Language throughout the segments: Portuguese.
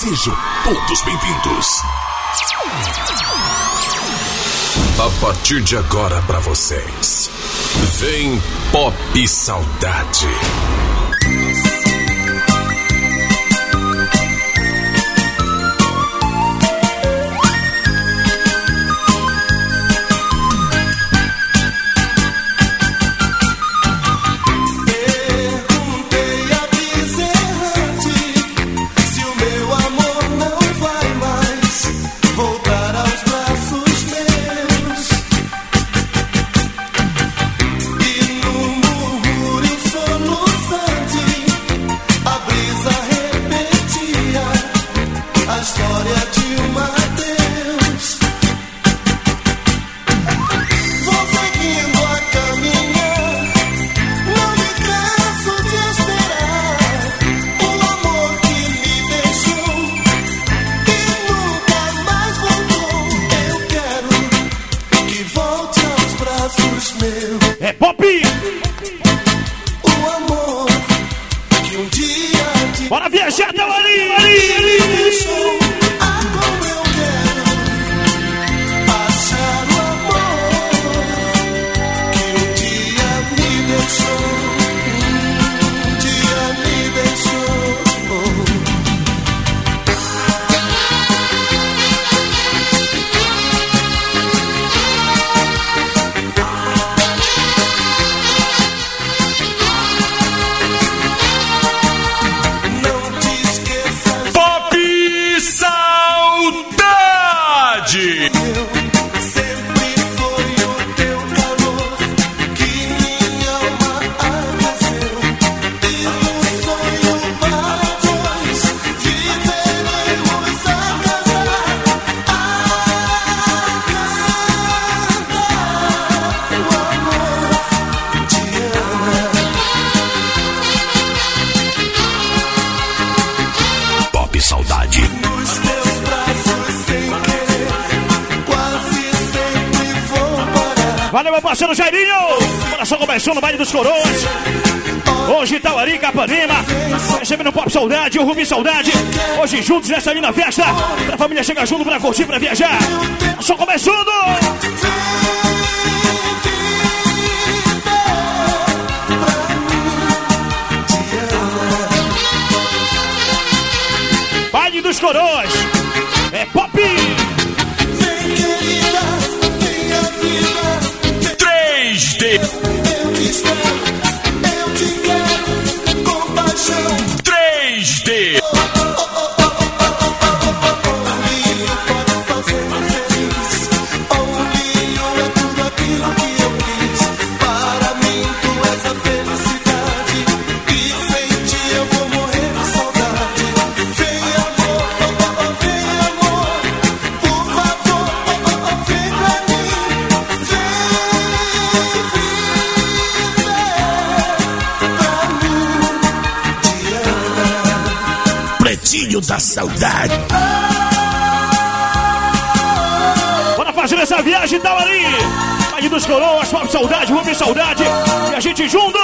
Sejam todos bem-vindos. A partir de agora pra vocês, vem Pop Saudade. Valeu, meu parceiro Jairinho! Coração começou no baile dos coroas. Hoje Tauari, Capanema, recebendo o Pop Saudade, o Rubi Saudade. Hoje juntos nessa linda festa. Pra família chegar junto, pra curtir, pra viajar. Só começando! Baile dos coroas. É Pop! 3D. Eu te espero, eu te quero com paixão. 3D. Ombinho pode fazer-me feliz. Ombinho é tudo aquilo que eu quis. Para mim tu és a felicidade. E sem ti eu vou morrer de saudade. Vem amor, vem amor. Por favor, vem pra mim. Pretinho da Saudade. Bora fazer essa viagem, Tauari! Baile dos coroas, Pop Saudade, Rubi Saudade. E a gente junto!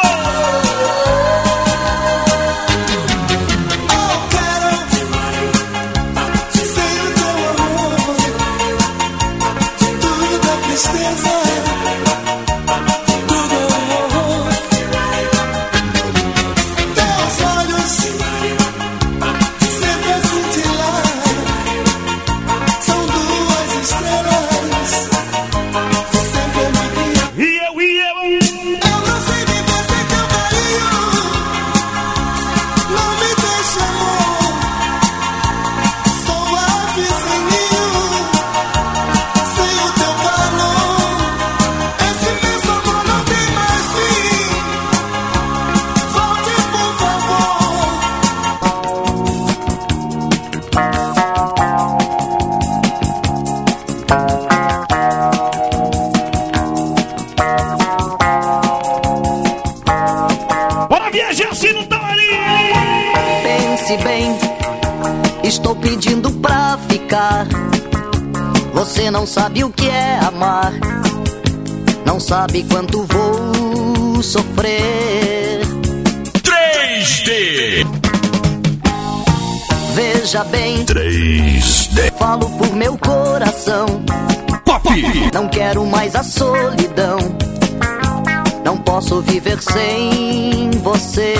Estou pedindo pra ficar. Você não sabe o que é amar. Não sabe quanto vou sofrer. 3D. Veja bem, 3D falo por meu coração. Pop. Não quero mais a solidão. Não posso viver sem você.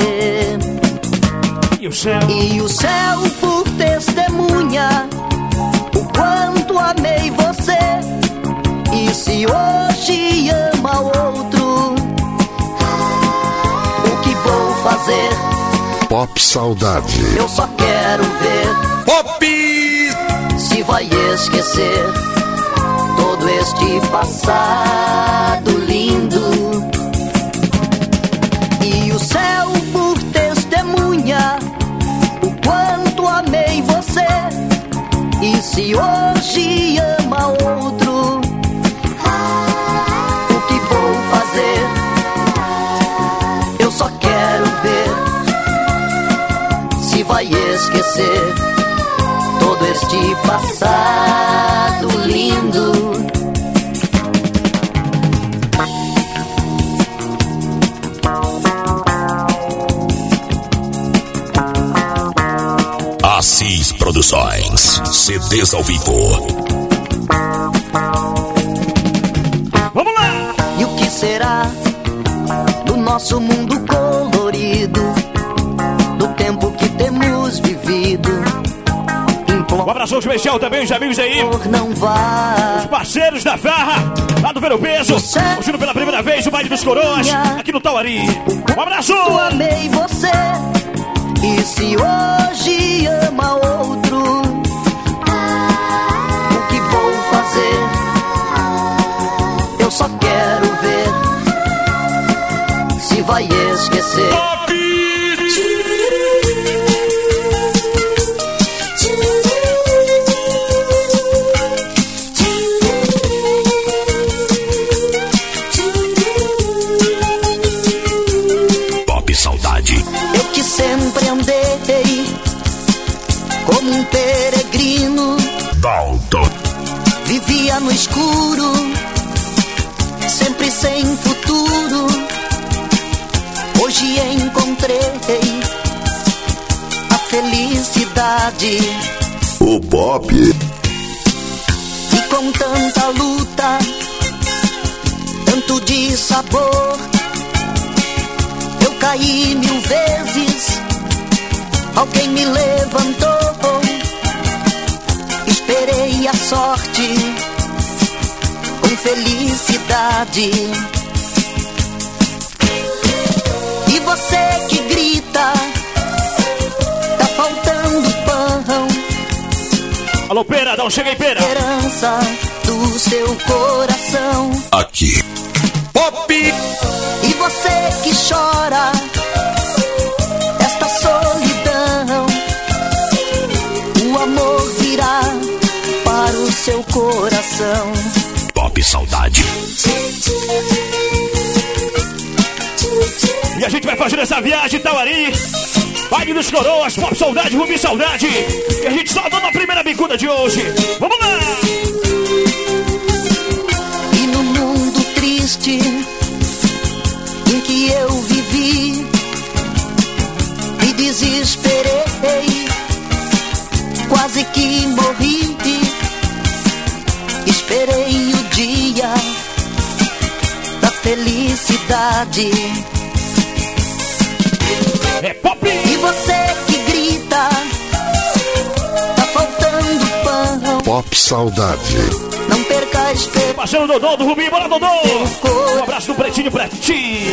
E o céu? E o céu por testemunha o quanto amei você. E se hoje ama outro, o que vou fazer? Pop Saudade. Eu só quero ver Pop. se vai esquecer todo este passado lindo. E o céu por testemunha o quanto amei você. E se hoje ama outro, o que vou fazer? Eu só quero ver se vai esquecer todo este passado lindo. Assis Produções. CDs ao vivo. Vamos lá! E o que será do nosso mundo colorido, do tempo que temos vivido? Um abraço especial também, os amigos aí, Implor não vá. os parceiros da farra, lá do Ver o Peso, curtindo pela primeira vez o baile dos coroas, aqui no Tauari. Um abraço! Eu amei você. E se hoje ama outro, o que vou fazer? Eu só quero ver se vai esquecer. Pop Saudade. Eu que sempre andei como um peregrino, Dalton. vivia no escuro, sempre sem futuro. Hoje encontrei a felicidade. O Pop. E com tanta luta, tanto de sabor, eu caí 1000 vezes, alguém me levantou. Esperei a sorte com felicidade. E você que grita, tá faltando pão, Alô, Pera, dá um chega aí, Pera. esperança do seu coração. Aqui. Pop. E você que chora esta solidão, o amor virá para o seu coração. Pop Saudade. E a gente vai fazer essa viagem, Tauari, baile dos coroas, Pop Saudade, Rubi Saudade. E a gente só dando a primeira bicuda de hoje. Vamos lá! E no mundo triste em que eu vivi, me desesperei, quase que morri. Esperei o dia da felicidade. É Pop! E você que grita, tá faltando pão, Pop Saudade. não perca a esperança. Passando o Dodô do Rubi, bora Dodô! Um abraço do Pretinho pra ti!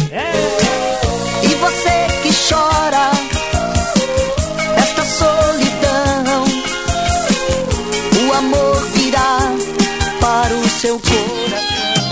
E você que chora esta solidão, o amor virá para o seu coração.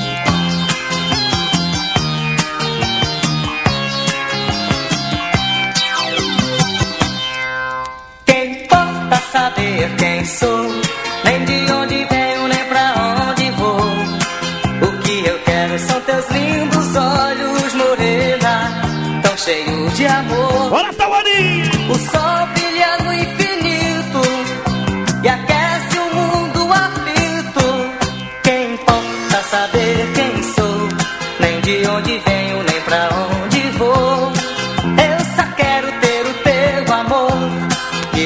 Quem importa saber quem sou, nem de onde venho, nem pra onde vou. O que eu quero são teus lindos olhos, morena, tão cheios de amor. Bora, Tauari! O sol brilha no infinito e aquece o mundo aflito. Quem importa saber quem sou, nem de onde venho, nem pra onde vou. Eu só quero ter o teu amor, que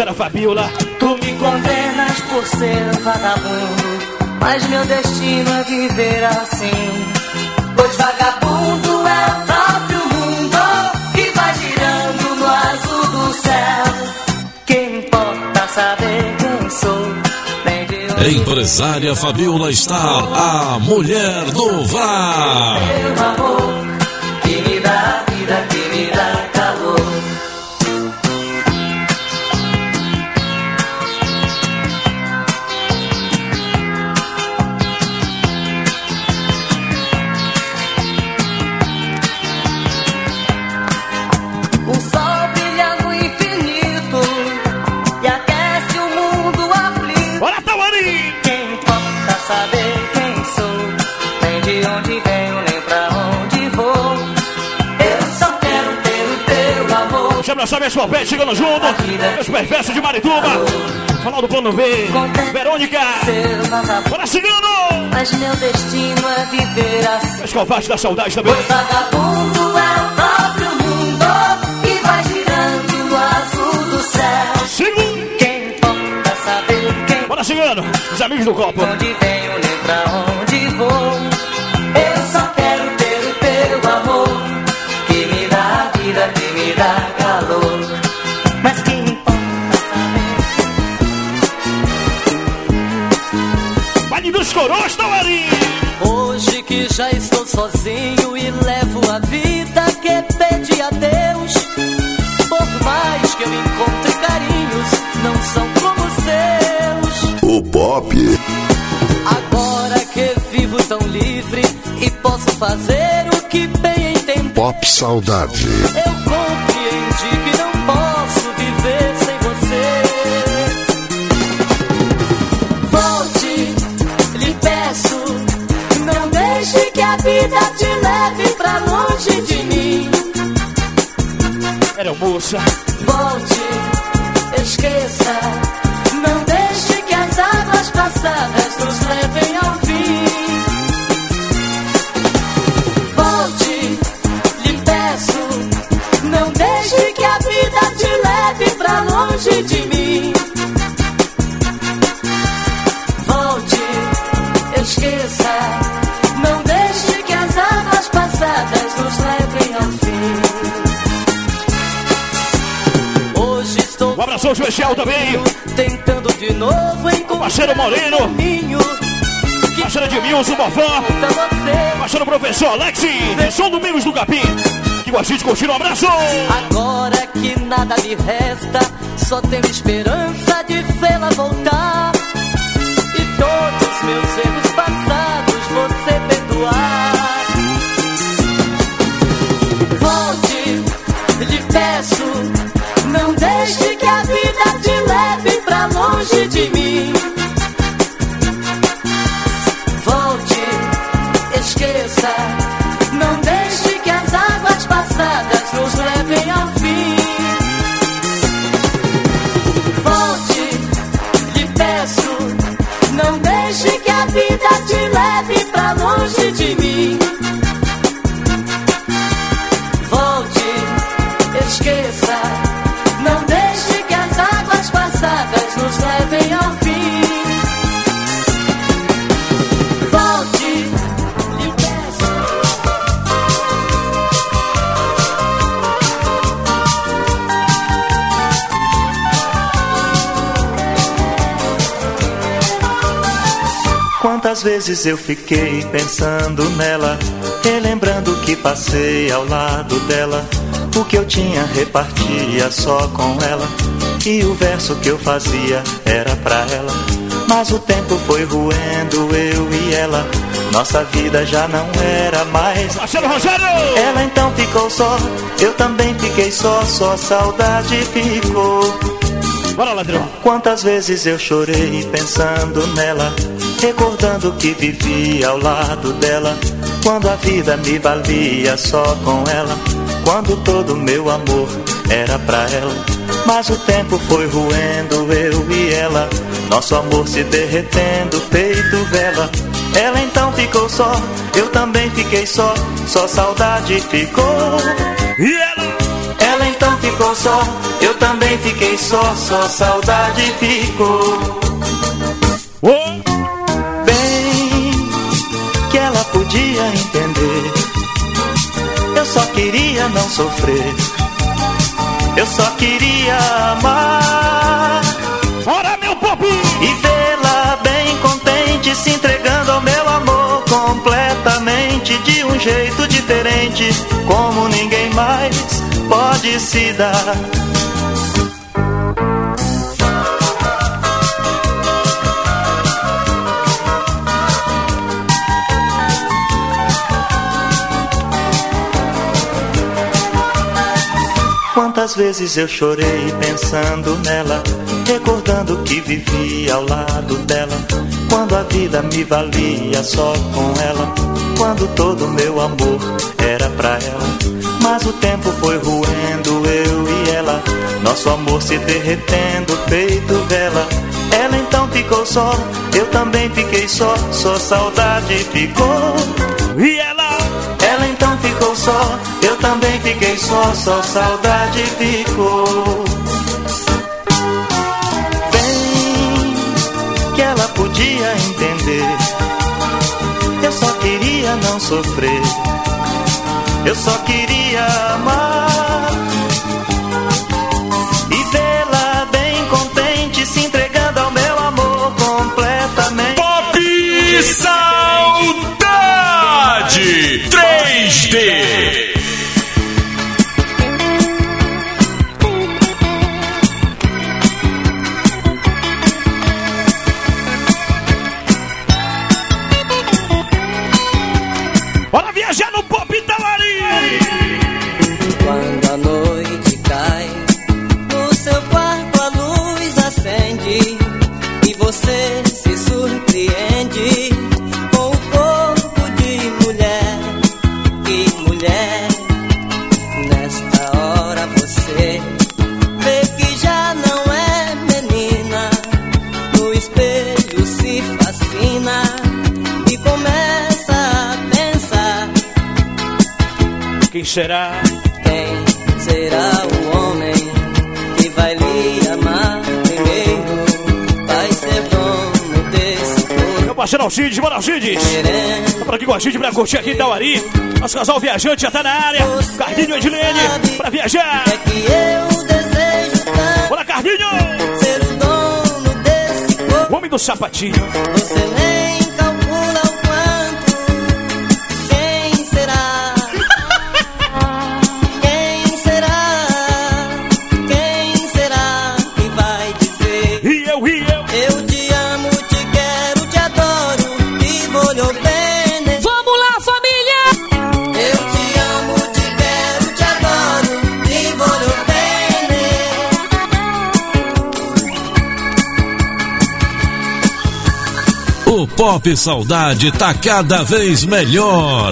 empresária Fabiola. Tu me condenas por ser vagabundo, mas meu destino é viver assim. Pois vagabundo é o próprio mundo que vai girando no azul do céu. Quem importa saber quem sou? Empresária Fabiola está a mulher do VAR. Meu amor, que me dá vida, que me dá calor. O sol brilha no infinito e aquece o mundo aflito. Bora, Tauari! Quem importa saber quem sou, nem de onde venho, nem pra onde vou. Eu só quero ter o teu amor. Chama só minhas palpetes chegando junto. Meus perversos de Marituba. Falar do plano B. Verônica. Bora, Cigano! Mas meu destino é viver assim. Meus covardes da saudade também. Pois vagabundo é o próprio mundo que vai girando no azul do céu. Segundo. Quem importa saber quem, Bora, Cigano! Os amigos do copo. onde venho, nem pra onde vou. Eu só quero ter o teu amor, que me dá vida, que me dá calor. Mas quem importa saber? Vale dos Coroas, Tauari! Hoje que já estou sozinho e levo a vida que pedi a Deus. Por mais que eu encontre carinhos, não são como os seus. O Pop. Agora que vivo tão livre e posso fazer o que bem entender, Pop Saudade. eu compreendi que não posso viver sem você. Volte, lhe peço, não deixe que a vida te leve pra longe de mim. Era moça. Volte, esqueça, não deixe que as águas passadas nos levem ao fim. Volte, lhe peço, não deixe que a vida te leve pra longe de mim. Volte, esqueça, não deixe que as águas passadas nos levem ao fim. Hoje estou Um abração especial também. tentando de novo encontrar Parceiro Moreno. caminho que Parceiro de Milson, Bofó. volta você. Parceiro professor Alex. De São Domingos do Capim. Que com a gente curtindo. Um abraço. Agora que nada me resta, só tenho esperança de vê-la voltar. E todos meus erros passados você perdoar. Volte, lhe peço, não deixe que a vida te leve pra longe de mim. Volte, esqueça, não deixe que as águas passadas nos levem ao fim. Volte, lhe peço, não deixe que a vida te leve pra longe de mim. Volte, esqueça, não deixe que as águas passadas nos levem ao fim. Volte, lhe peço. Quantas vezes eu fiquei pensando nela, relembrando que passei ao lado dela. O que eu tinha repartia só com ela, e o verso que eu fazia era pra ela. Mas o tempo foi roendo eu e ela, nossa vida já não era mais. Marcelo Rogério! Ela então ficou só, eu também fiquei só saudade ficou. Bora, ladrão! Quantas vezes eu chorei pensando nela, recordando que vivia ao lado dela, quando a vida me valia só com ela, quando todo meu amor era pra ela. Mas o tempo foi roendo eu e ela, nosso amor se derretendo, feito vela. Ela então ficou só, eu também fiquei só saudade ficou. E ela? Ela então ficou ficou só, eu também fiquei só saudade ficou. Bem que ela podia entender, eu só queria não sofrer, eu só queria amar. Bora, meu pop! E vê-la bem contente, se entregando ao meu amor completamente, de um jeito diferente, como ninguém mais pode se dar. Quantas vezes eu chorei pensando nela, recordando que vivia ao lado dela, quando a vida me valia só com ela, quando todo meu amor era pra ela. Mas o tempo foi roendo eu e ela, nosso amor se derretendo feito vela. Ela então ficou só, eu também fiquei só saudade ficou. E ela então ficou só, eu também fiquei só saudade ficou. Bem que ela podia entender, eu só queria não sofrer, eu só queria amar. E vê-la bem contente, se entregando ao meu amor completamente. Pop Saudade 3D. Bora viajar no Pop Tawari! Quando a noite cai, no seu quarto a luz acende e você se surpreende com o corpo de mulher. Que mulher, nesta hora você vê que já não é menina, no espelho se fascina e começa a pensar. Quem será? Quem será o homem que vai lhe amar primeiro? Vai ser dono desse corpo. Meu parceiro Alcides, bora Alcides! Tá por aqui com a gente pra curtir aqui em Tauari. Nosso casal viajante já tá na área. Carlinho e Edilene, pra viajar. É que eu desejo tanto Bora, Carlinho! ser o dono desse corpo. O homem do sapatinho. Você nem calcula o quanto. Quem será? Quem será? Quem será que vai dizer? E eu. Eu te amo, te quero, te adoro e vou lhe obedecer. Vamos lá, família! Eu te amo, te quero, te adoro e vou lhe obedecer. O Pop Saudade tá cada vez melhor.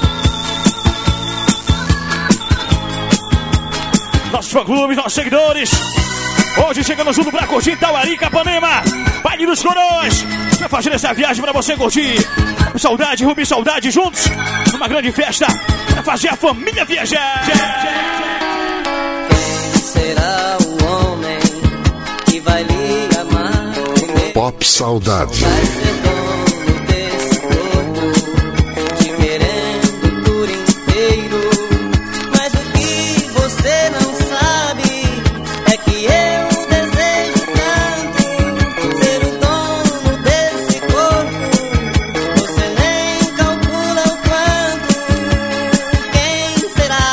Nossos fã-clubes, nossos seguidores. Hoje chegando junto pra curtir Tauari, Capanema. Baile dos Coroas. Vai fazer essa viagem pra você curtir. Saudade, Rubi Saudade juntos. Numa grande festa. Pra fazer a família viajar. Quem será o homem que vai lhe amar primeiro? Pop Saudade. Vai ser dono desse corpo, te querendo por inteiro. Mas o que você não sabe é que eu desejo tanto ser o dono desse corpo. Você nem calcula o quanto. Quem será?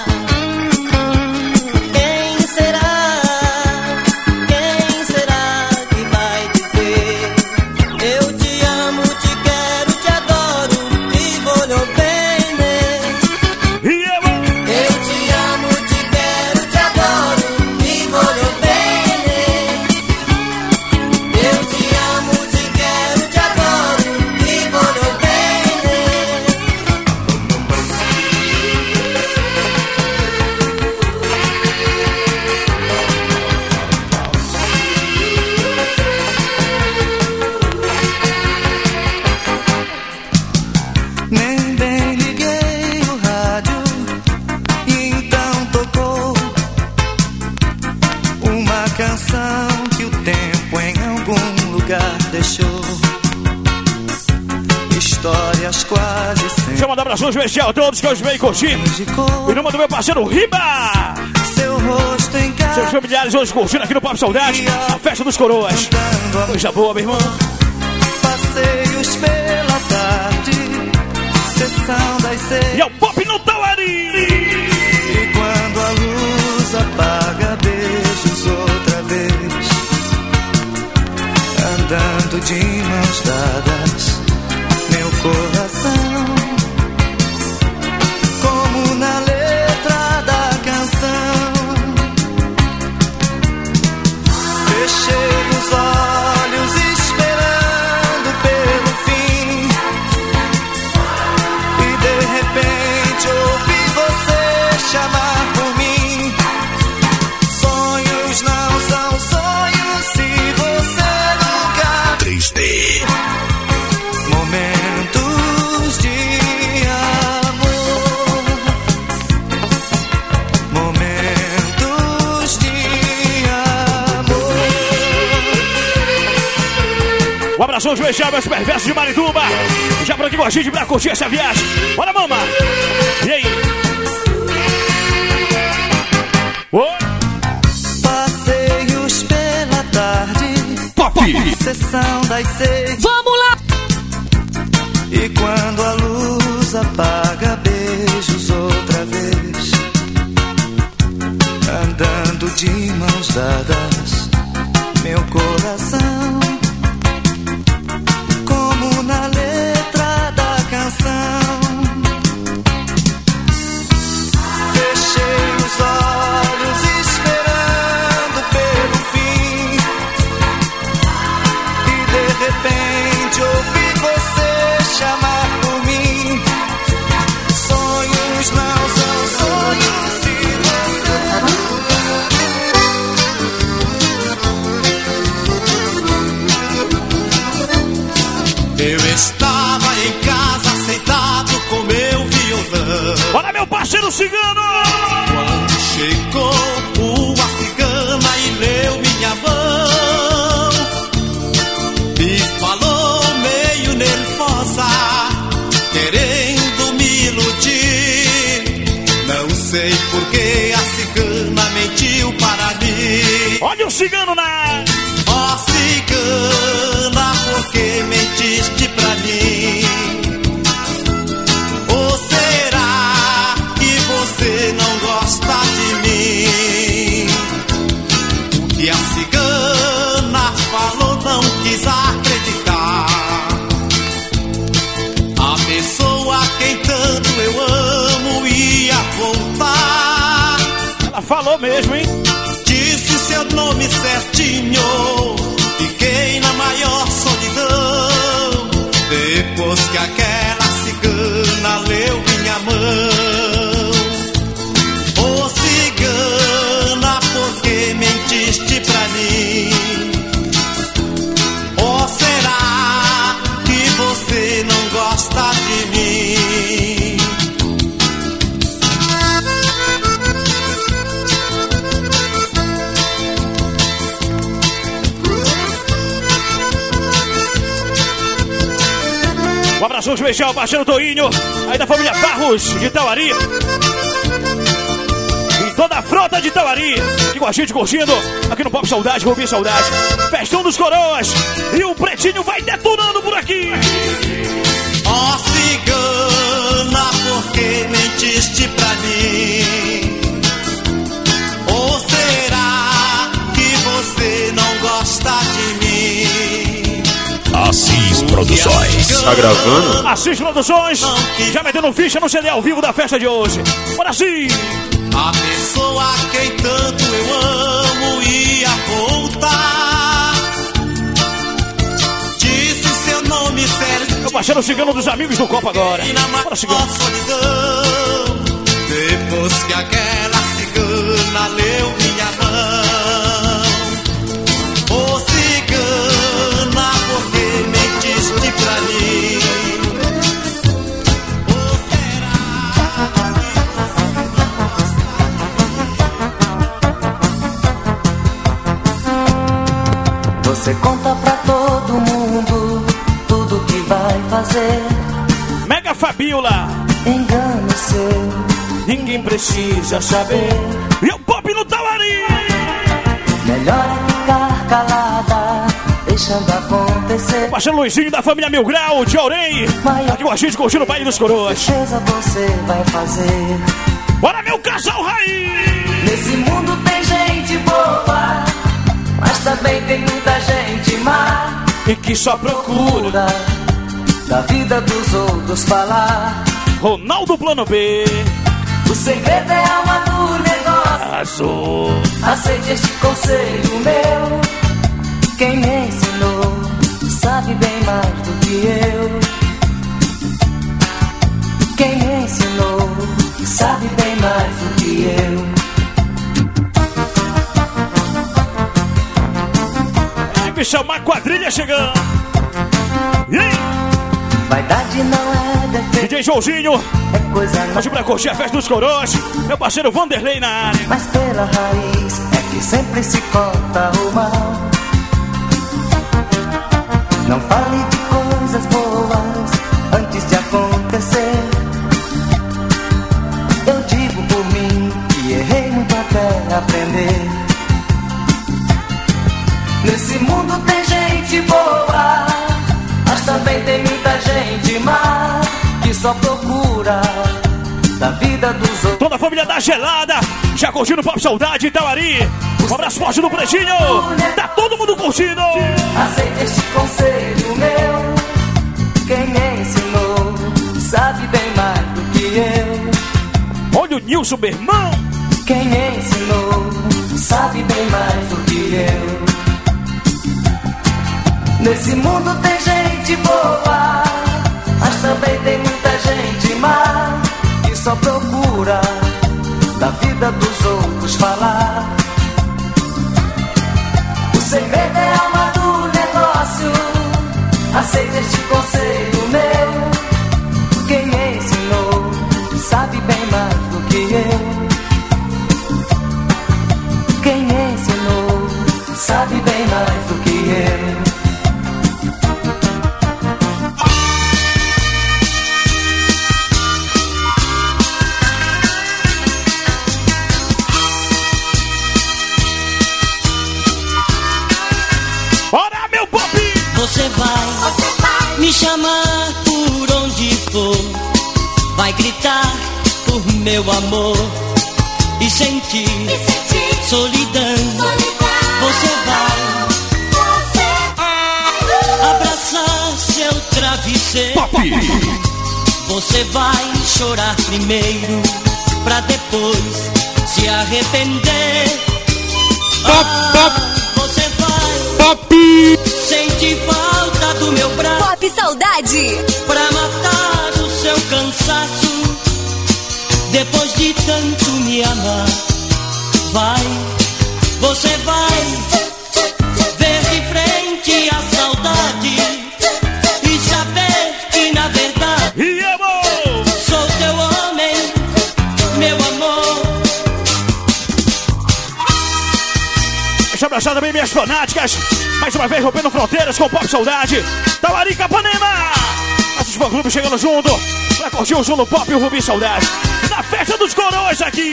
Quem será? Quem será que vai dizer? Eu te histórias quase sempre. Deixa eu mandar um abraço especial a todos que hoje vêm curtir. Em nome do meu parceiro Riba. Seu rosto em casa. Seus familiares hoje curtindo aqui no Pop Saudade, a festa dos coroas. Coisa boa, meu irmão. Passeios pela tarde, sessão das 6. E é o Pop no Tauari. E quando a luz apaga, beijos outra vez. Andando de mãos dadas, meu coração, como na letra da canção. Fechei os olhos esperando pelo fim, e de repente ouvi você chamar por mim. Sonhos não são sonhos se você nunca 3D. Momentos de amor, momentos de amor. Um abraço especial, meus perversos de Marituba. Já por aqui com a gente pra curtir essa viagem. Bora, mama! E aí? Oi? Passeios pela tarde, Pop! sessão das 6. Vamos lá! E quando a luz apaga, beijos outra vez. Andando de mãos dadas, meu coração, como na letra da canção. Fechei os olhos esperando pelo fim, e de repente ouvi você chamar por mim. Sonhos não são sonhos se você. Eu estava em casa sentado com meu violão. Bora, meu parceiro cigano! Quando chegou uma cigana e leu minha mão, me falou meio nervosa, querendo me iludir. Não sei por que a cigana mentiu para mim. Olha o cigano na... Ó cigana, por que mentiste pra mim? Ou será que você não gosta de mim? O que a cigana falou não quis acreditar. A pessoa a quem tanto eu amo ia voltar. Ela falou mesmo, hein? Disse seu nome certinho, fiquei na maior solidão. Depois que aquela cigana leu minha mão. Ô cigana, por que mentiste pra mim? Ou será que você não gosta de mim? Um abraço especial, parceiro Toinho, aí da família Barros de Tauari. E toda a frota de Tauari, aqui com a gente curtindo, aqui no Pop Saudade, Rubi Saudade. Festão dos Coroas, e o Pretinho vai detonando por aqui. Ó cigana, por que mentiste pra mim? Ou será que você não gosta de mim? Assis Produções. Tá gravando? Assis Produções, já metendo ficha no CD ao vivo da festa de hoje. Bora sim! A pessoa a quem tanto eu amo ia voltar. Disse seu nome certo. Meu parceiro cigano dos amigos do Copa agora. Bora, cigano. Solidão. Depois que aquela cigana leu minha mão. Ô cigana, por que mentiste pra mim? Ou será Você conta pra todo mundo tudo que vai fazer. da Fabiola. Engano seu, Ninguém precisa saber. E o Pop no Tauari. melhor é ficar calada, deixando acontecer. Baixando Luizinho da família Mil Grau, de Orem. Aqui com a gente curtindo o baile dos coroas. Certeza você vai fazer. Bora, meu casal raiz. Nesse mundo tem gente boa, mas também tem muita gente má. E que só procura Da vida dos outros falar. Ronaldo Plano B. O segredo é a alma do negócio. Azul. Aceite este conselho meu. Quem me ensinou sabe bem mais do que eu. Quem me ensinou sabe bem mais do que eu. Tem que chamar a quadrilha chegando. E aí? Vaidade não é defeito, DJ Joãozinho. é coisa Hoje pra curtir a festa dos coroas. Meu parceiro Vanderlei na área. mas pela raiz é que sempre se corta o mal. Não fale de coisas boas antes de acontecer. Eu digo por mim que errei muito até aprender. Nesse mundo tem gente boa, mas também tem muita gente má, que só procura da vida dos outros. Toda a família da Gelada. Já curtindo o Pop Saudade Itauari. Um abraço forte do Pretinho. Tá todo mundo curtindo. Aceite este conselho meu. Quem me ensinou sabe bem mais do que eu. Olha o Nilson, meu irmão. Quem me ensinou sabe bem mais do que eu. Nesse mundo tem gente boa, mas também tem muita gente má, que só procura da vida dos outros falar. O segredo é a alma do negócio. Aceite este conselho meu. Quem me ensinou sabe bem mais do que eu. Quem me ensinou sabe bem mais do que eu. Bora, meu Pop. Você vai me chamar por onde for, vai gritar por meu amor e sentir solidão. Você vai abraçar seu travesseiro. Você vai chorar primeiro, pra depois se arrepender. Você vai sentir falta do meu braço. Pop Saudade. Pra matar o seu cansaço, depois de tanto me amar. Você vai ver de frente a saudade e saber que na verdade E amor. sou teu homem, meu amor. Deixa eu abraçar também minhas fanáticas. Mais uma vez rompendo fronteiras com o Pop Saudade. Tauari Capanema. Nossos fã-clubes chegando junto pra curtir o som do Pop e o Rubi Saudade. Na festa dos coroas aqui.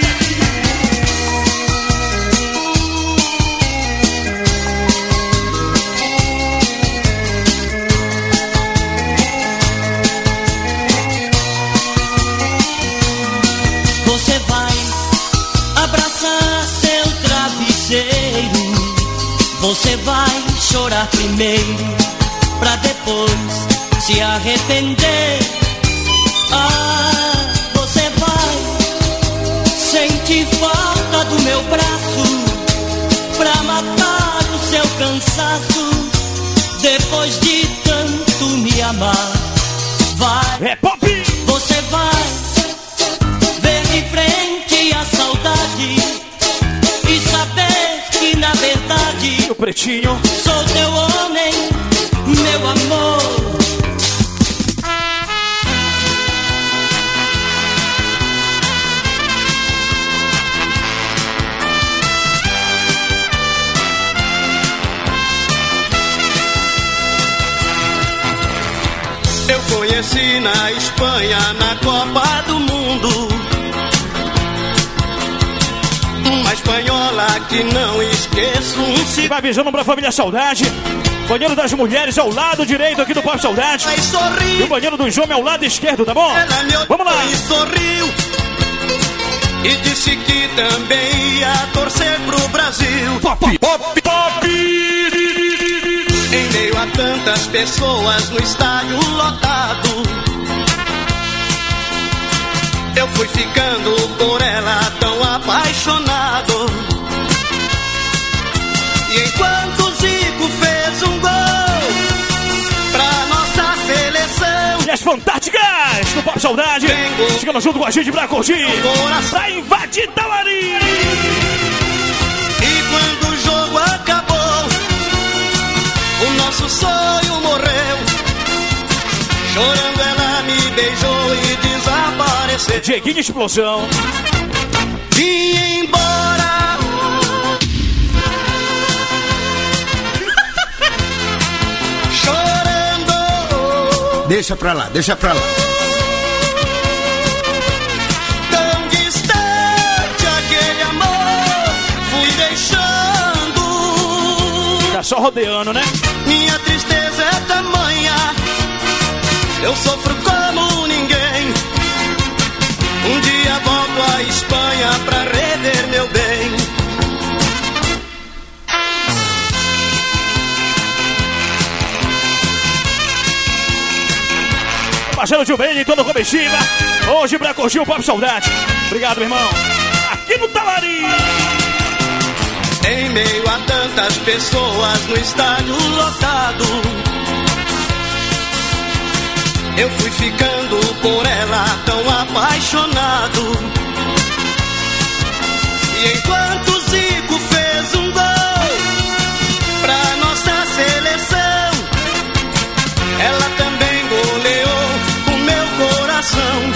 Você vai abraçar seu travesseiro. Você vai chorar primeiro, pra depois se arrepender. Você vai sentir falta do meu braço, pra matar o seu cansaço, depois de tanto me amar. É Pop. Você vai ver de frente a saudade e saber que na verdade O Pretinho. sou teu homem, meu amor. Eu conheci na Espanha, na Copa do Mundo. Uma espanhola que não esqueço um segundo. Vai avisando pra família Saudade. Banheiro das mulheres ao lado direito aqui do Pop Saudade. E o banheiro dos homens ao lado esquerdo, tá bom? Vamos lá! E sorriu e disse que também ia torcer pro Brasil. Pop, pop, pop! Em meio a tantas pessoas no estádio lotado, eu fui ficando por ela tão apaixonado. E enquanto o Zico fez um gol pra nossa seleção, e as fantásticas do Pop Saudade chegando junto com a gente pra curtir, pra invadir Tauari. E quando o jogo acabou, o nosso sonho morreu. Chorando ela me beijou e desapareceu. Dieguinho Explosão. Vim embora. Chorando. Deixa pra lá, deixa pra lá. Tão distante aquele amor, fui deixando. Tá só rodeando, né? Minha tristeza é tamanha, eu sofro como ninguém. Um dia volto à Espanha pra rever meu bem. Parceiro Tio Ben, toda comitiva. Hoje pra curtir o Pop Saudade. Obrigado, meu irmão. Aqui no Tauari. Em meio a tantas pessoas no estádio lotado, eu fui ficando por ela tão apaixonado. E enquanto o Zico fez um gol pra nossa seleção, ela também goleou o meu coração.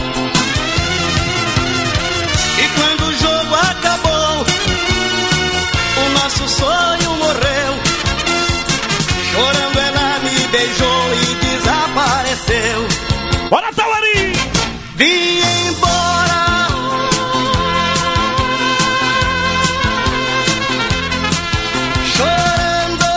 E quando o jogo acabou, o nosso sonho morreu. Chorando ela me beijou e desapareceu. Bora, Tauari! Vim embora. Chorando.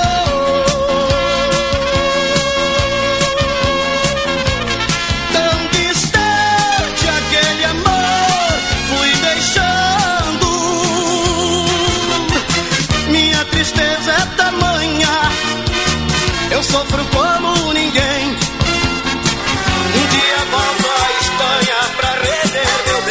Tão distante aquele amor, fui deixando. Minha tristeza é tamanha, eu sofro como ninguém. Um dia volto à Espanha pra rever meu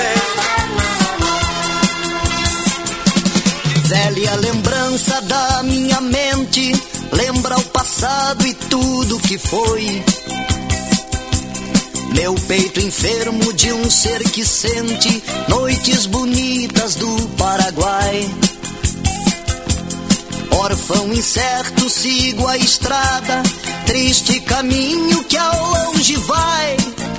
bem. Velha lembrança da minha mente, lembra o passado e tudo que foi. Meu peito enfermo de um ser que sente noites bonitas do Paraguai. Órfão incerto, sigo a estrada, triste caminho que ao longe vai.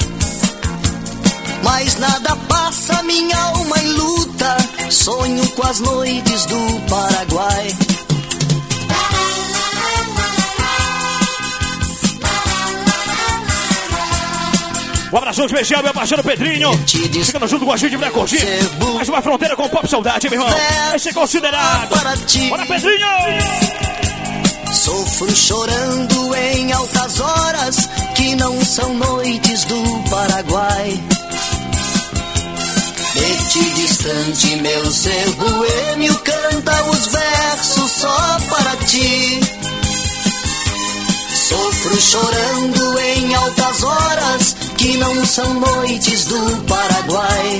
Mas nada passa, minha alma em luta, sonho com as noites do Paraguai. Um abraço especial, meu parceiro Pedrinho. Ficando junto com a gente pra curtir mais uma fronteira com o Pop Saudade, meu irmão. Vai ser considerado. Bora, Pedrinho! Sofro chorando em altas horas, que não são noites do Paraguai. De ti distante, meu ser boêmio canta os versos só para ti. Sofro chorando em altas horas, que não são noites do Paraguai.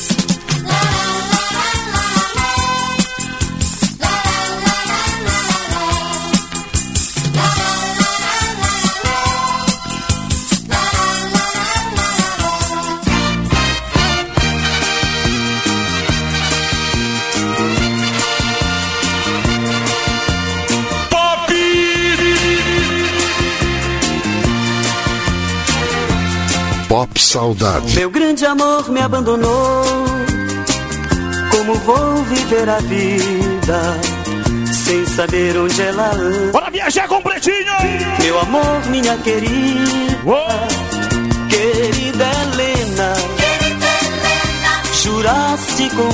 Pop Saudade. Meu grande amor me abandonou. Como vou viver a vida sem saber onde ela anda? Bora viajar com o Pretinho! Meu amor, minha querida,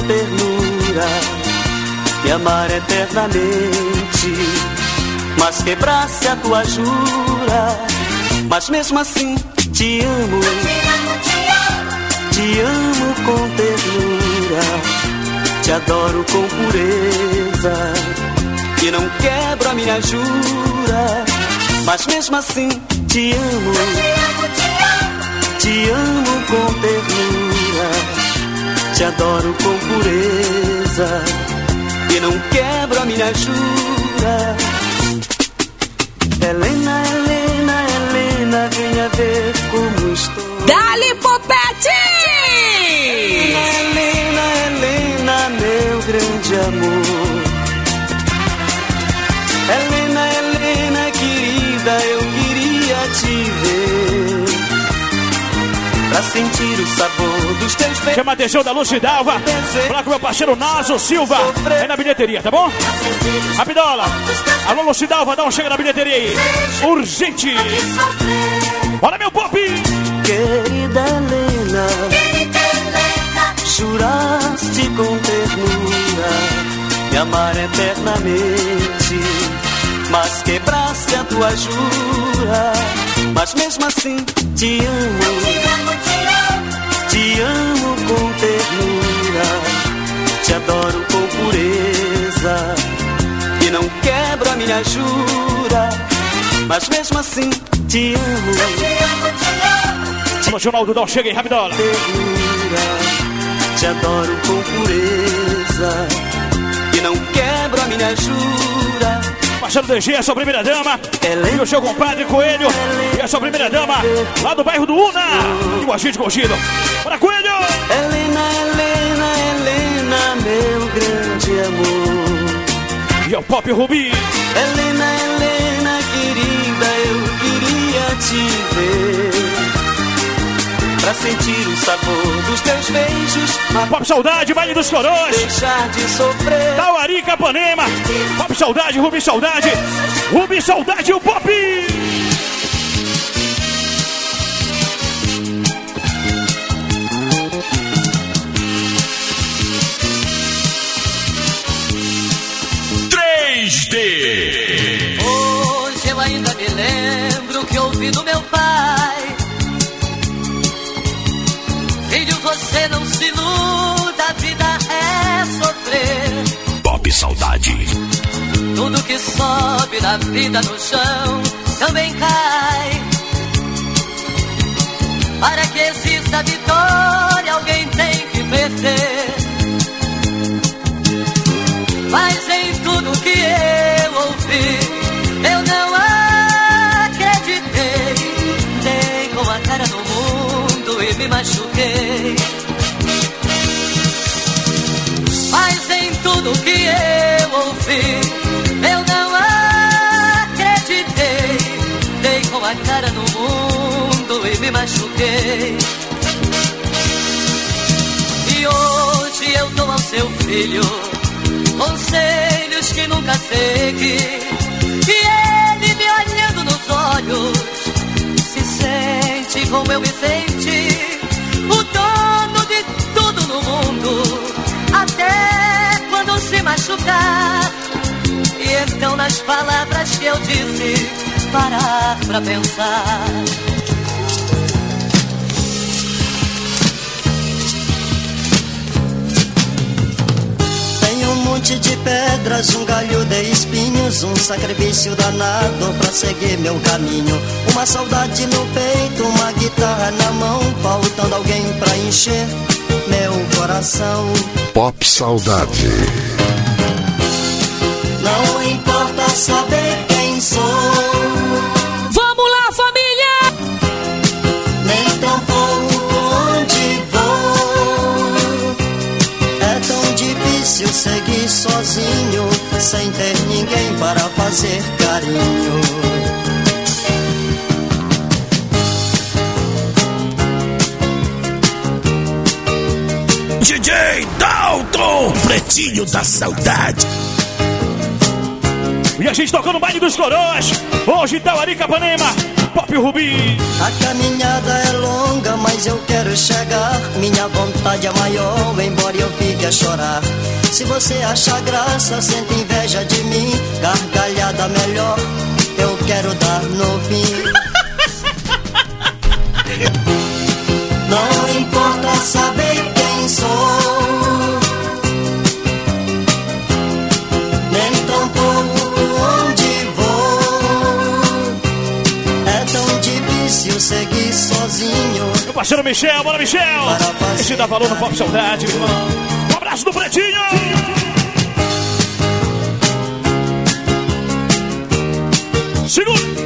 ternura, me amar eternamente, mas quebrasse a tua jura. Mas mesmo assim te amo, te amo com ternura, te adoro com pureza e não quebro a minha jura. Mas mesmo assim te amo, te amo com ternura, te adoro com pureza e não quebro a minha jura. Helena, Helena, Helena, venha ver como estou. Dali, Popete! Helena, Helena, meu grande amor. Helena, Helena, querida, eu queria te ver, pra sentir o sabor dos teus beijos. Chama a atenção da Lucidalva, falar com meu parceiro Naso Silva, aí na bilheteria, tá bom? Rapidola, alô Lucidalva, dá um chega na bilheteria aí, urgente. Olha meu pop! Querida Helena, juraste com ternura me amar eternamente, mas quebraste a tua jura. Mas mesmo assim te amo, te amo com ternura, te adoro com pureza e não quebro a minha jura. Mas mesmo assim te amo, Alô Ronaldo, dá um chega aí, Rapidola. Te adoro com pureza e não quebro a minha jura. Marcelo DG, a sua primeira dama, e o seu compadre Coelho, e a sua primeira dama, lá do bairro do Una, e o agente Cogido. Bora, Coelho! Helena, Helena, Helena, meu grande amor. E é o Pop Rubi. Helena, Helena, querida, eu queria te ver, pra sentir o sabor dos teus beijos. Pop Saudade, Baile dos Coroas. Deixar de sofrer. Tauari, Capanema. Pop Saudade, Rubi Saudade. Rubi Saudade e o Pop. Hoje eu ainda me lembro que ouvi do meu pai: filho, você não se iluda, a vida é sofrer. Pop Saudade. Tudo que sobe na vida no chão também cai. Para que exista vitória, alguém tem que perder. Mas em tudo que eu ouvi, eu não acreditei. Dei com a cara no mundo e me machuquei. Mas em tudo que eu ouvi, eu não acreditei. Dei com a cara no mundo e me machuquei. E hoje eu dou ao seu filho conselhos que nunca segui, e ele me olhando nos olhos se sente como eu me senti, o dono de tudo no mundo, até quando se machucar. E então nas palavras que eu disse, parar pra pensar. Um monte de pedras, um galho de espinhos, um sacrifício danado pra seguir meu caminho. Uma saudade no peito, uma guitarra na mão, faltando alguém pra encher meu coração. Pop Saudade. Não importa saber quem sou, Vamos lá, família! nem tampouco onde vou. É tão difícil seguir sozinho, sem ter ninguém para fazer carinho. DJ Dalton, Pretinho da Saudade. E a gente tocando o Baile dos Coroas. Hoje Tauari, Capanema, Pop Rubi. A caminhada é longa, mas mais eu quero chegar. Minha vontade é maior, embora eu fique a chorar. Se você achar graça, sente inveja de mim. Gargalhada melhor, eu quero dar no fim. Não importa saber quem sou, nem tampouco onde vou. É tão difícil seguir sozinho. Meu parceiro Michel, bora Michel! Esse dá valor no Pop Saudade, meu irmão. Um abraço do Pretinho! Segura!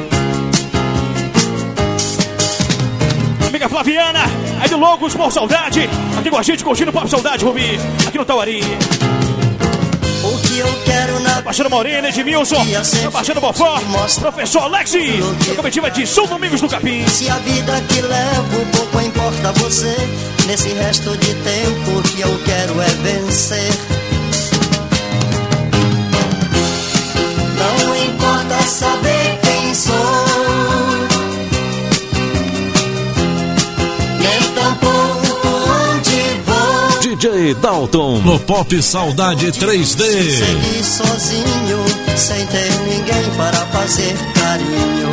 Amiga Flaviana, aí de Loucos por Saudade. Aqui com a gente, curtindo o Pop Saudade, Rubi. Aqui no Tauari. O que eu quero na parceiro Morena, Edmilson, meu parceiro Bofó, professor Alexi, a comitiva de São Domingos do Capim. Se a vida que levo pouco importa você, nesse resto de tempo o que eu quero é vencer. Não importa saber quem sou, nem tampouco onde vou. DJ Dalton no Pop Saudade 3D. Seguir sozinho, sem ter ninguém para fazer carinho.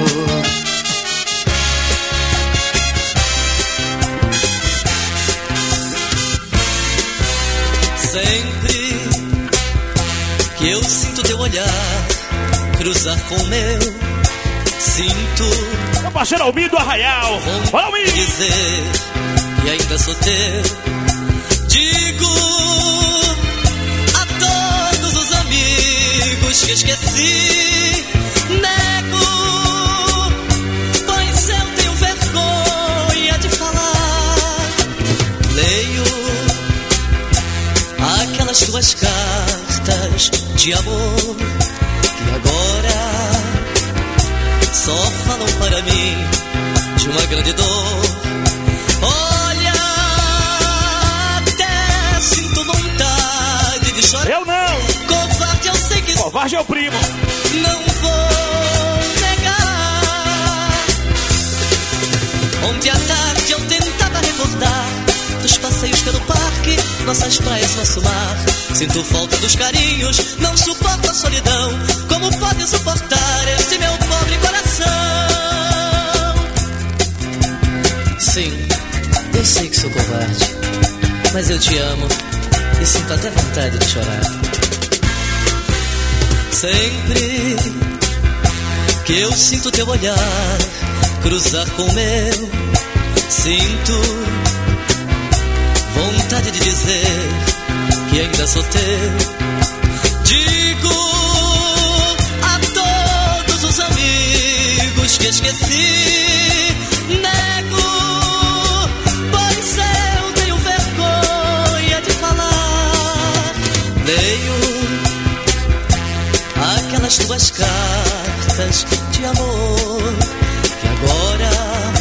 Sempre que eu sinto teu olhar cruzar com o meu, sinto meu parceiro Almir do Arraial. Bora, Almir! Dizer que ainda sou teu. Digo a todos os amigos que esqueci. Nego, pois eu tenho vergonha de falar. Leio aquelas tuas cartas de amor que agora só falam para mim de uma grande dor. Olha, até sinto vontade de chorar. Eu não! Covarde eu sei que covarde é o primo. Não vou negar. Ontem à tarde eu tentava recordar dos passeios pelo parque, nossas praias, nosso mar. Sinto falta dos carinhos, não suporto a solidão. Como pode suportar este meu pobre coração? Sim, eu sei que sou covarde, mas eu te amo e sinto até vontade de chorar. Sempre que eu sinto teu olhar cruzar com o meu, sinto vontade de dizer que ainda sou teu. Digo a todos os amigos que esqueci. Nego, pois eu tenho vergonha de falar. Leio aquelas tuas cartas de amor que agora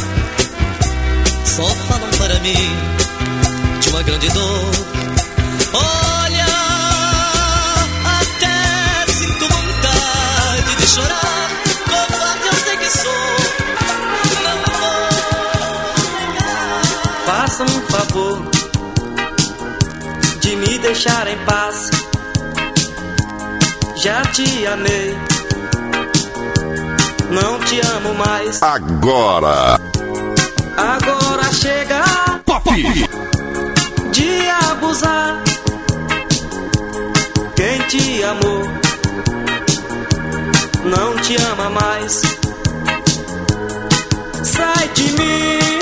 só falam para mim de uma grande dor. Olha, até sinto vontade de chorar. Covarde eu sei que sou, não vou negar. Faça um favor de me deixar em paz. Já te amei, não te amo mais. Agora chega Pop de abusar. Quem te amou não te ama mais. Sai de mim,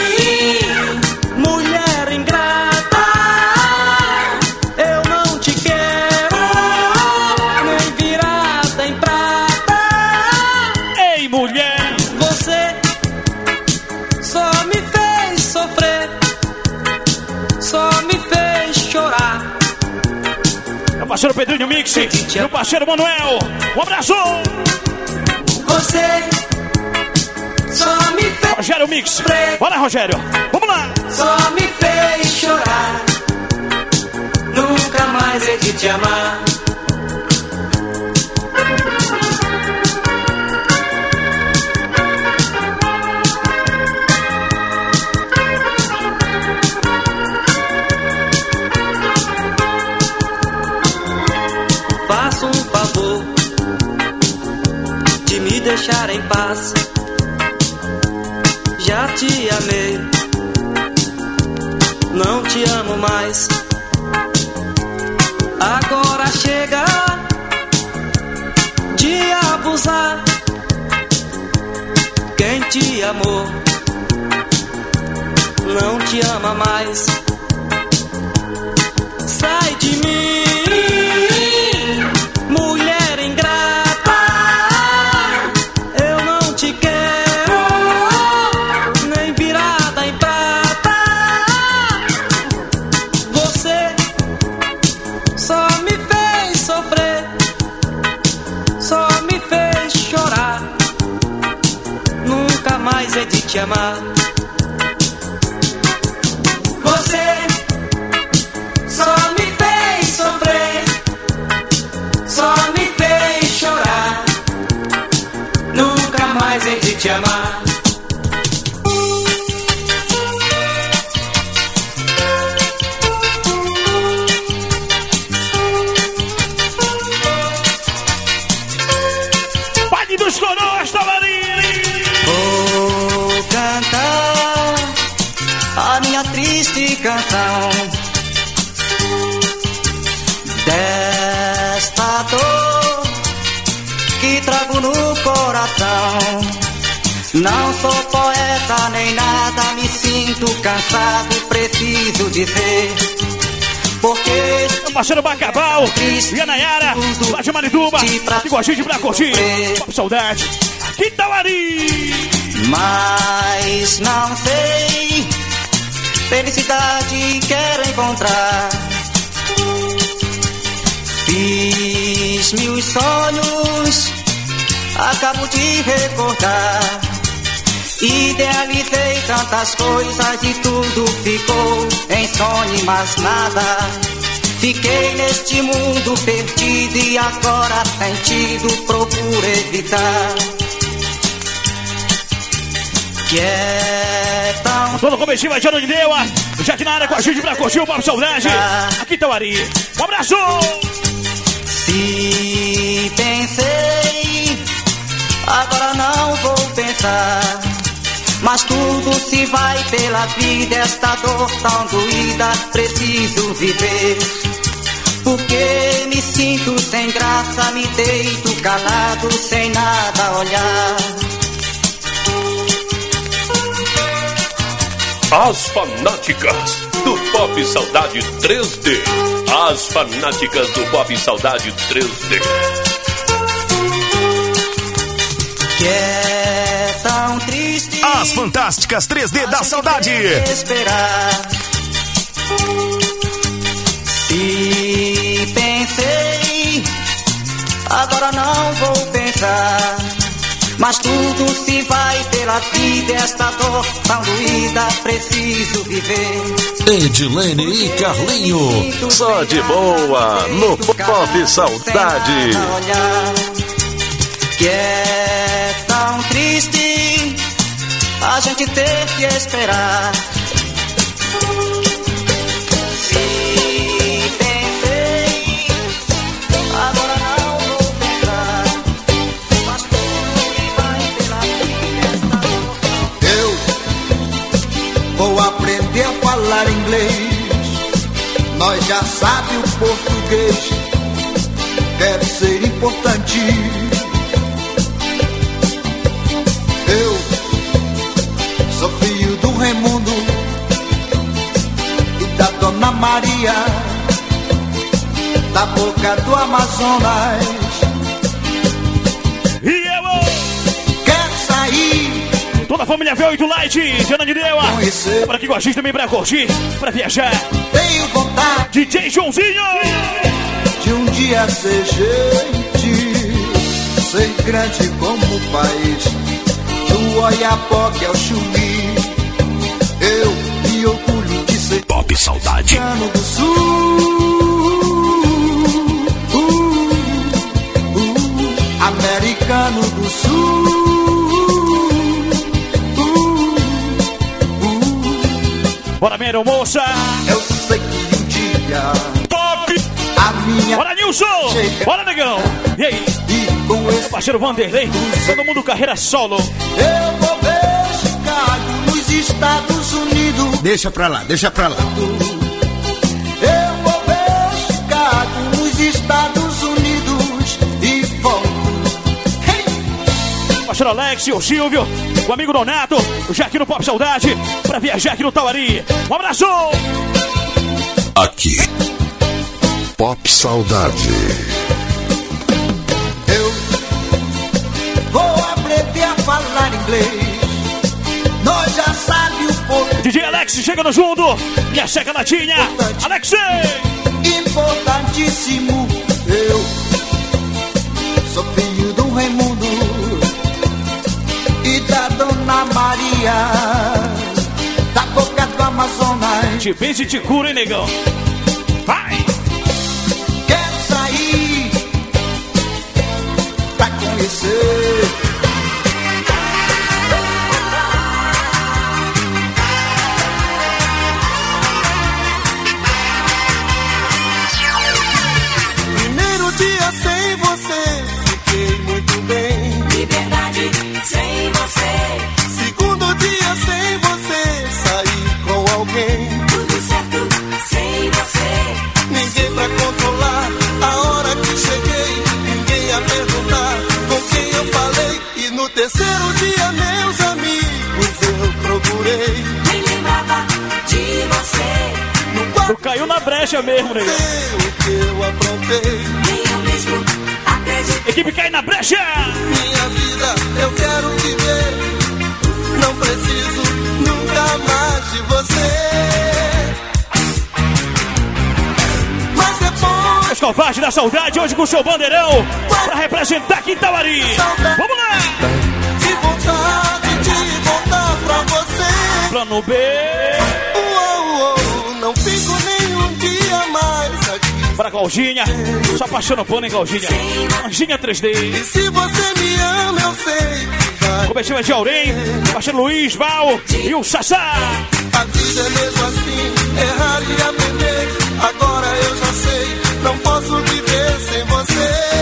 mulher ingrata. Eu não te quero, nem virada em prata. Ei, mulher, você só me fez sofrer, só me fez chorar. meu parceiro Pedrinho Mix, meu parceiro Manuel, um abraço! Você só me fez Rogério Mix, sofrer, bora Rogério, vamos lá! só me fez chorar. Nunca mais hei de te amar. deixar em paz. Já te amei, não te amo mais. Agora chega de abusar. Quem te amou não te ama mais. Sai de mim, mulher ingrata. Eu não te quero, nem virada em prata. Você só me fez sofrer, só me fez chorar. Nunca mais hei de te amar. Você só me fez sofrer, só me fez chorar. Nunca mais hei de te amar. Baile dos Coroas, Tavariri! Vou cantar a minha triste canção desta dor que trago no coração. Não sou poeta nem nada, me sinto cansado, preciso dizer. Porque meu parceiro Bacabal e a Nayara, lá de Marituba, igual a gente pra curtir. Pop Saudade, Quitauari. Mas não sei, felicidade quero encontrar. Fiz mil sonhos, acabo de recordar. Idealizei tantas coisas e tudo ficou em sonho e mais nada. Fiquei neste mundo perdido e agora sentido procuro evitar. Que é tão... Todo comecinho de ano de Deua, já que na área com a gente pra curtir o Pop Saudade, aqui Tauari. Um abraço! Se pensei, agora não vou pensar. Mas tudo se vai pela vida, esta dor tão doída, preciso viver. Porque me sinto sem graça, me deito calado, sem nada olhar. As fanáticas do Pop Saudade 3D. As fanáticas do Pop Saudade 3D. Que é tão triste. As fantásticas 3D da saudade. Esperar. Se pensei, agora não vou pensar. Mas tudo se vai pela vida, esta dor tão doída, preciso viver. Edilene e Carlinho, só de boa no Pop Saudade. Que é tão triste a gente ter que esperar. Se pensei, agora não vou pensar. Mas tudo que vai pela vida. Eu vou aprender a falar inglês. Nós já sabe o português. Quero ser importante. Eu sou filho do Raimundo e da Dona Maria, da boca do Amazonas. E eu quero sair. Toda a família V8 Light, Jana de Deua. Para aqui com a gente também pra curtir, pra viajar. Tenho vontade, DJ Joãozinho, de um dia ser gente, ser grande como o país. Do Oiapoque ao Chuí, eu me orgulho de ser Pop Saudade. Americano do Sul, Americano do Sul. Bora, Mero, moça. Eu sei que um dia Pop. a minha Bora, Nilson. Bora, negão. E aí? E Meu parceiro Vanderlei, todo mundo carreira solo. Eu vou ver Chicago nos Estados Unidos. Deixa pra lá, deixa pra lá. Eu vou ver Chicago nos Estados Unidos e volto. Parceiro Alex, o Silvio, o amigo Donato, já aqui no Pop Saudade, pra viajar aqui no Tauari. Um abraço! Aqui. Pop Saudade. Eu vou aprender a falar inglês. Nós já sabe um pouco. DJ Alex chegando junto. Minha checa latinha. Alex! Importantíssimo. Eu sou filho do Raimundo e da Dona Maria, da boca do Amazonas. Te pensa e te cura, hein, negão? Vai! Quero sair pra conhecer. Primeiro dia sem você, fiquei muito bem. Liberdade sem você. Segundo dia sem você, saí com alguém. Tudo certo sem você. Ninguém pra controlar a hora que cheguei. Ninguém ia perguntar com quem eu falei. E no terceiro dia, meus amigos, eu procurei. Nem lembrava de você. No quarto Tu caiu na brecha mesmo, negão. o que eu aprontei. Nem eu mesmo acredito. Equipe cai na brecha! Minha vida eu quero viver. Não preciso nunca mais de você. Mas depois Os covardes da saudade, hoje com o seu bandeirão, pra representar aqui em Tauari. Vamos lá! de vontade de voltar pra você. Plano B. Não fico nem um dia mais aqui. Para Claudinha, só apaixona o pano, hein, Claudinha? Claudinha 3D. E se você me ama, eu sei que vai. Cobertura de Aurém, parceiro Luiz, Val e o Sassá. A vida é mesmo assim, errar e aprender. Agora eu já sei, não posso viver sem você.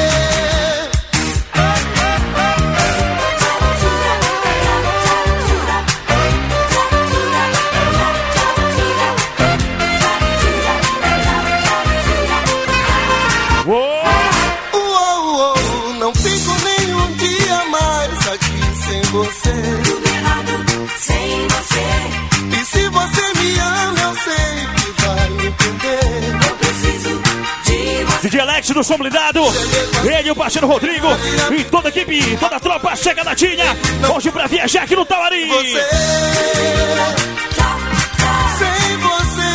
Não fico nem um dia mais aqui sem você. Tudo errado sem você. E se você me ama, eu sei que vai entender. Eu preciso de você. DJ Alex do Som Blindado, ele e o parceiro Rodrigo e toda a equipe, toda a tropa chega na tinha, hoje pra viajar aqui no Tauari. Você, sem você,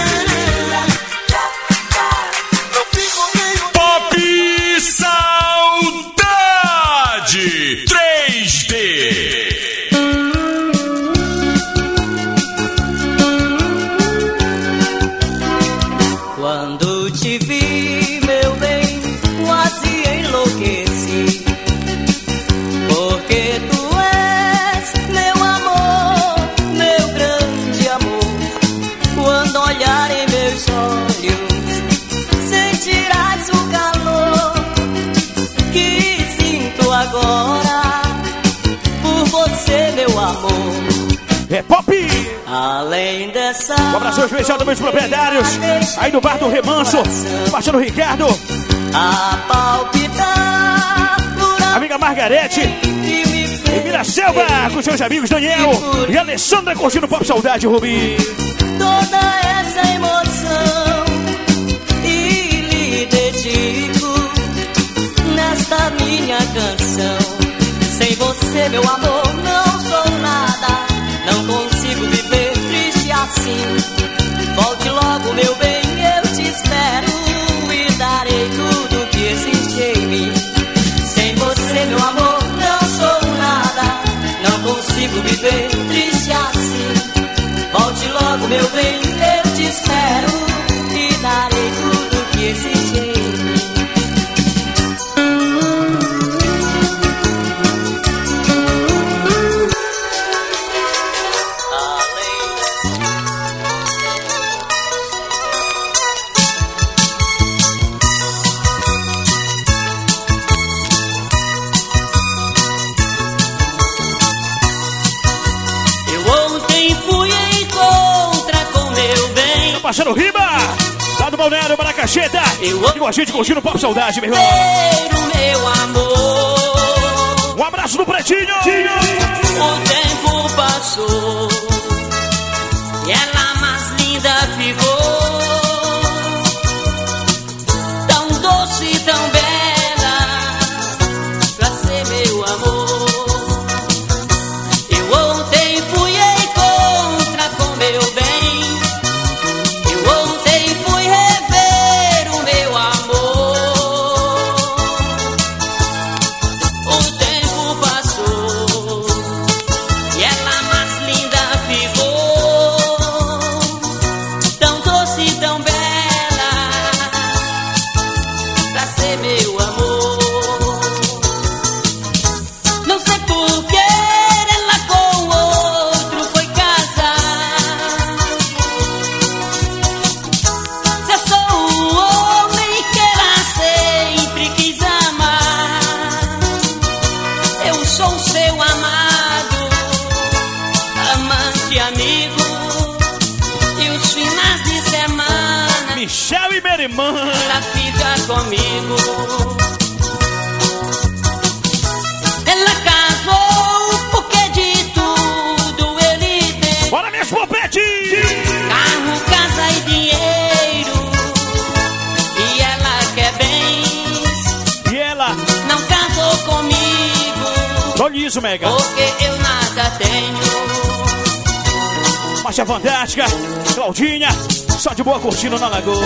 não fico nem um Pop Saudade 3D. Quando te vi, meu bem, quase enlouqueci. Porque tu és meu amor, meu grande amor. Quando olhar em meus olhos, sentirás o calor que sinto agora por você, meu amor. É pop! Além dessa. Um abraço especial também dos proprietários aí do bar do Remanso, parceiro Ricardo, A palpitar por amiga Margarete e Miraselva, com seus amigos Daniel e Alessandra curtindo Pop Saudade, Rubi. toda essa emoção e lhe dedico nesta minha canção. Sem você, meu amor, não sou nada. Não consigo viver triste assim. Volte logo, meu bem, eu te espero e darei tudo que existe em mim. Sem você, meu amor, não sou nada. Não consigo viver triste assim. Volte logo, meu bem, eu te espero e darei tudo que existe em mim. parceiro Riba, lá do Balneário Maracacheta. E com a gente curtindo o Pop Saudade, meu irmão. Meu amor, um abraço do Pretinho. o tempo passou e ela mais linda ficou, tão doce, tão bela, pra ser meu amor. Eu ontem fui encontrar com meu bem, eu ontem fui rever o meu amor. O tempo passou e ela mais linda ficou, tão doce, tão bela, pra ser meu amor. Não sei por que ela com outro foi casar, se eu sou o homem que ela sempre quis amar. Eu sou o seu amado, amante, amigo, e os finais de semana Michel e minha irmã. ela fica comigo. Ela casou porque de tudo ele tem: Bora, minhas popetes! carro, casa e dinheiro. E ela quer bens, E ela, não casou comigo olha isso, Mega. porque eu nada tenho. Marcha fantástica, Claudinha, só de boa curtindo na lagoa.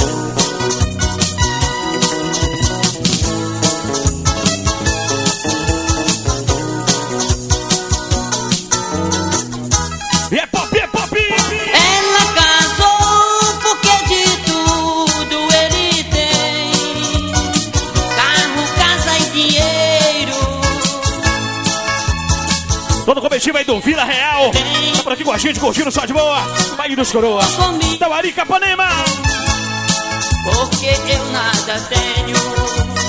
E é pop, é pop! Ela casou porque de tudo ele tem: carro, casa e dinheiro. Todo combustível aí do Vila Real. Tá por aqui com a gente, curtindo só de boa. Baile dos Coroa. Tauari, Capanema. Porque eu nada tenho.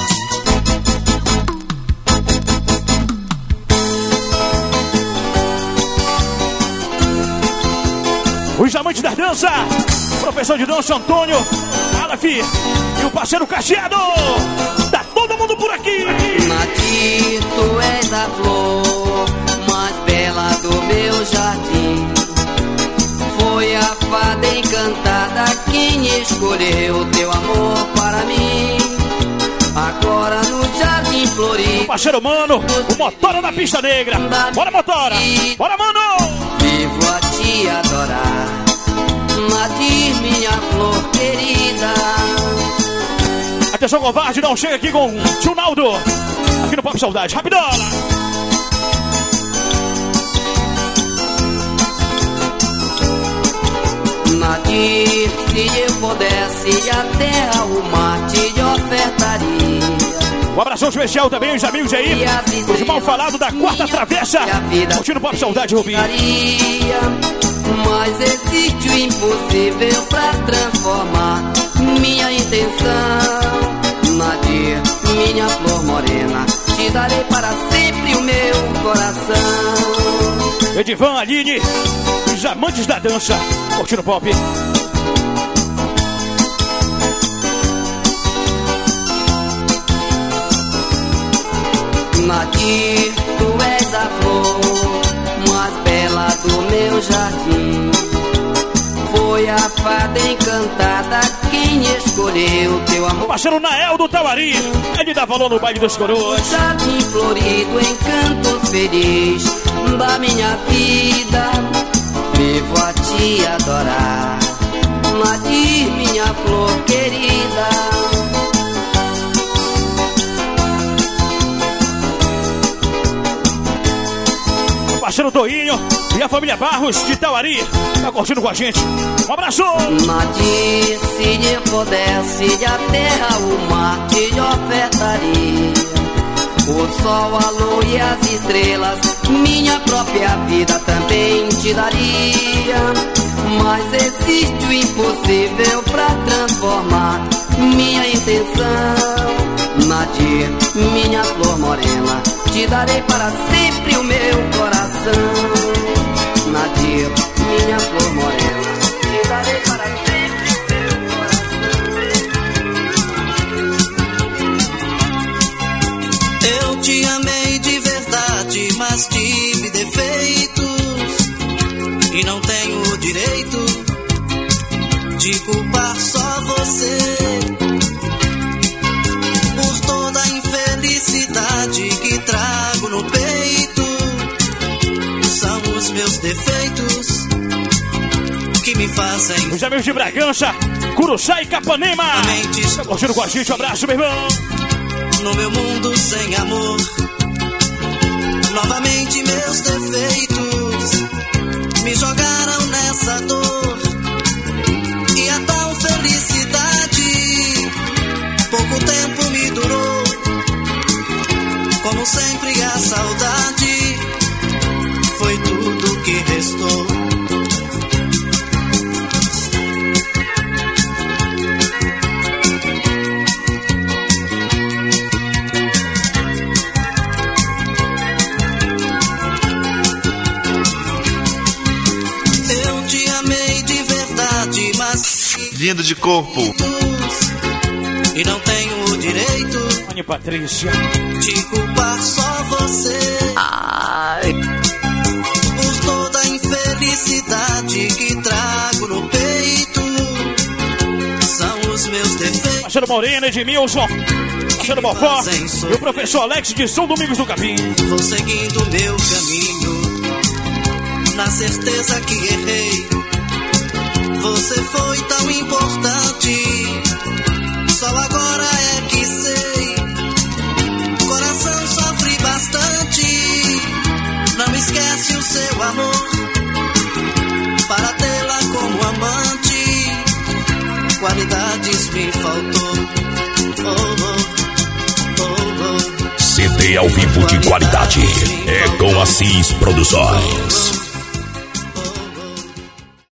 Os amantes da dança. Professor de dança Antônio Aleph e o parceiro Cacheado. Tá todo mundo por aqui. Nadir, tu és a flor mais bela do meu jardim. Foi a fada encantada quem escolheu teu amor para mim. Agora no jardim florido, parceiro Mano, o Motora da Pista Negra. Bora, Motora! Bora, Mano! vivo a te adorar. Nadir, minha flor querida. Atenção, covarde, não chega aqui com o tio Naldo. Aqui no Pop Saudade, rapidola! Nadir, se eu pudesse a terra, o mar te ofertaria. Um abração especial também aos amigos aí, os mal falados da Quarta Travessa. Curtindo Pop Saudade, Rubinho. Mas existe o impossível pra transformar minha intenção. Nadir, minha flor morena, te darei para sempre o meu coração. Edivan, Aline, os amantes da dança. Curtindo Pop. Nadir, tu és a flor mais bela do meu jardim. Foi a fada encantada quem escolheu teu amor. O parceiro Nael do Tauari, ele dá valor no Baile dos Coroas. Jardim florido, encanto feliz da minha vida. Vivo a te adorar. Nadir, minha flor querida. Parceiro Toinho e a família Barros de Tauari tá curtindo com a gente. Um abraço! Nadir, se eu pudesse a terra, o mar te ofertaria. O sol, a lua e as estrelas, minha própria vida também te daria. Mas existe o impossível pra transformar minha intenção. Nadir, minha flor morena, te darei para sempre o meu coração. Nadir, minha flor morena, te darei para sempre. direito de culpar só você por toda a infelicidade que trago no peito. São os meus defeitos que me fazem. Os amigos de Bragança, Curuçá e Capanema. Tá curtindo com a gente, um abraço, meu irmão. No meu mundo sem amor, novamente meus defeitos me jogaram nessa dor. E a tal felicidade pouco tempo me durou. Como sempre a saudade foi tudo que restou. Lindo de corpo. E não tenho o direito, Mãe Patrícia, de culpar só você. Ai. Por toda a infelicidade que trago no peito. São os meus defeitos. Marcelo Moreno, Edmilson, Marcelo Mofó e o professor Alex de São Domingos do Capim. Vou seguindo meu caminho, na certeza que errei. Você foi tão importante, só agora é que sei. Coração sofre bastante, não esquece o seu amor. Para tê-la como amante, qualidades me faltou. CD ao vivo de qualidade é com Assis Produções.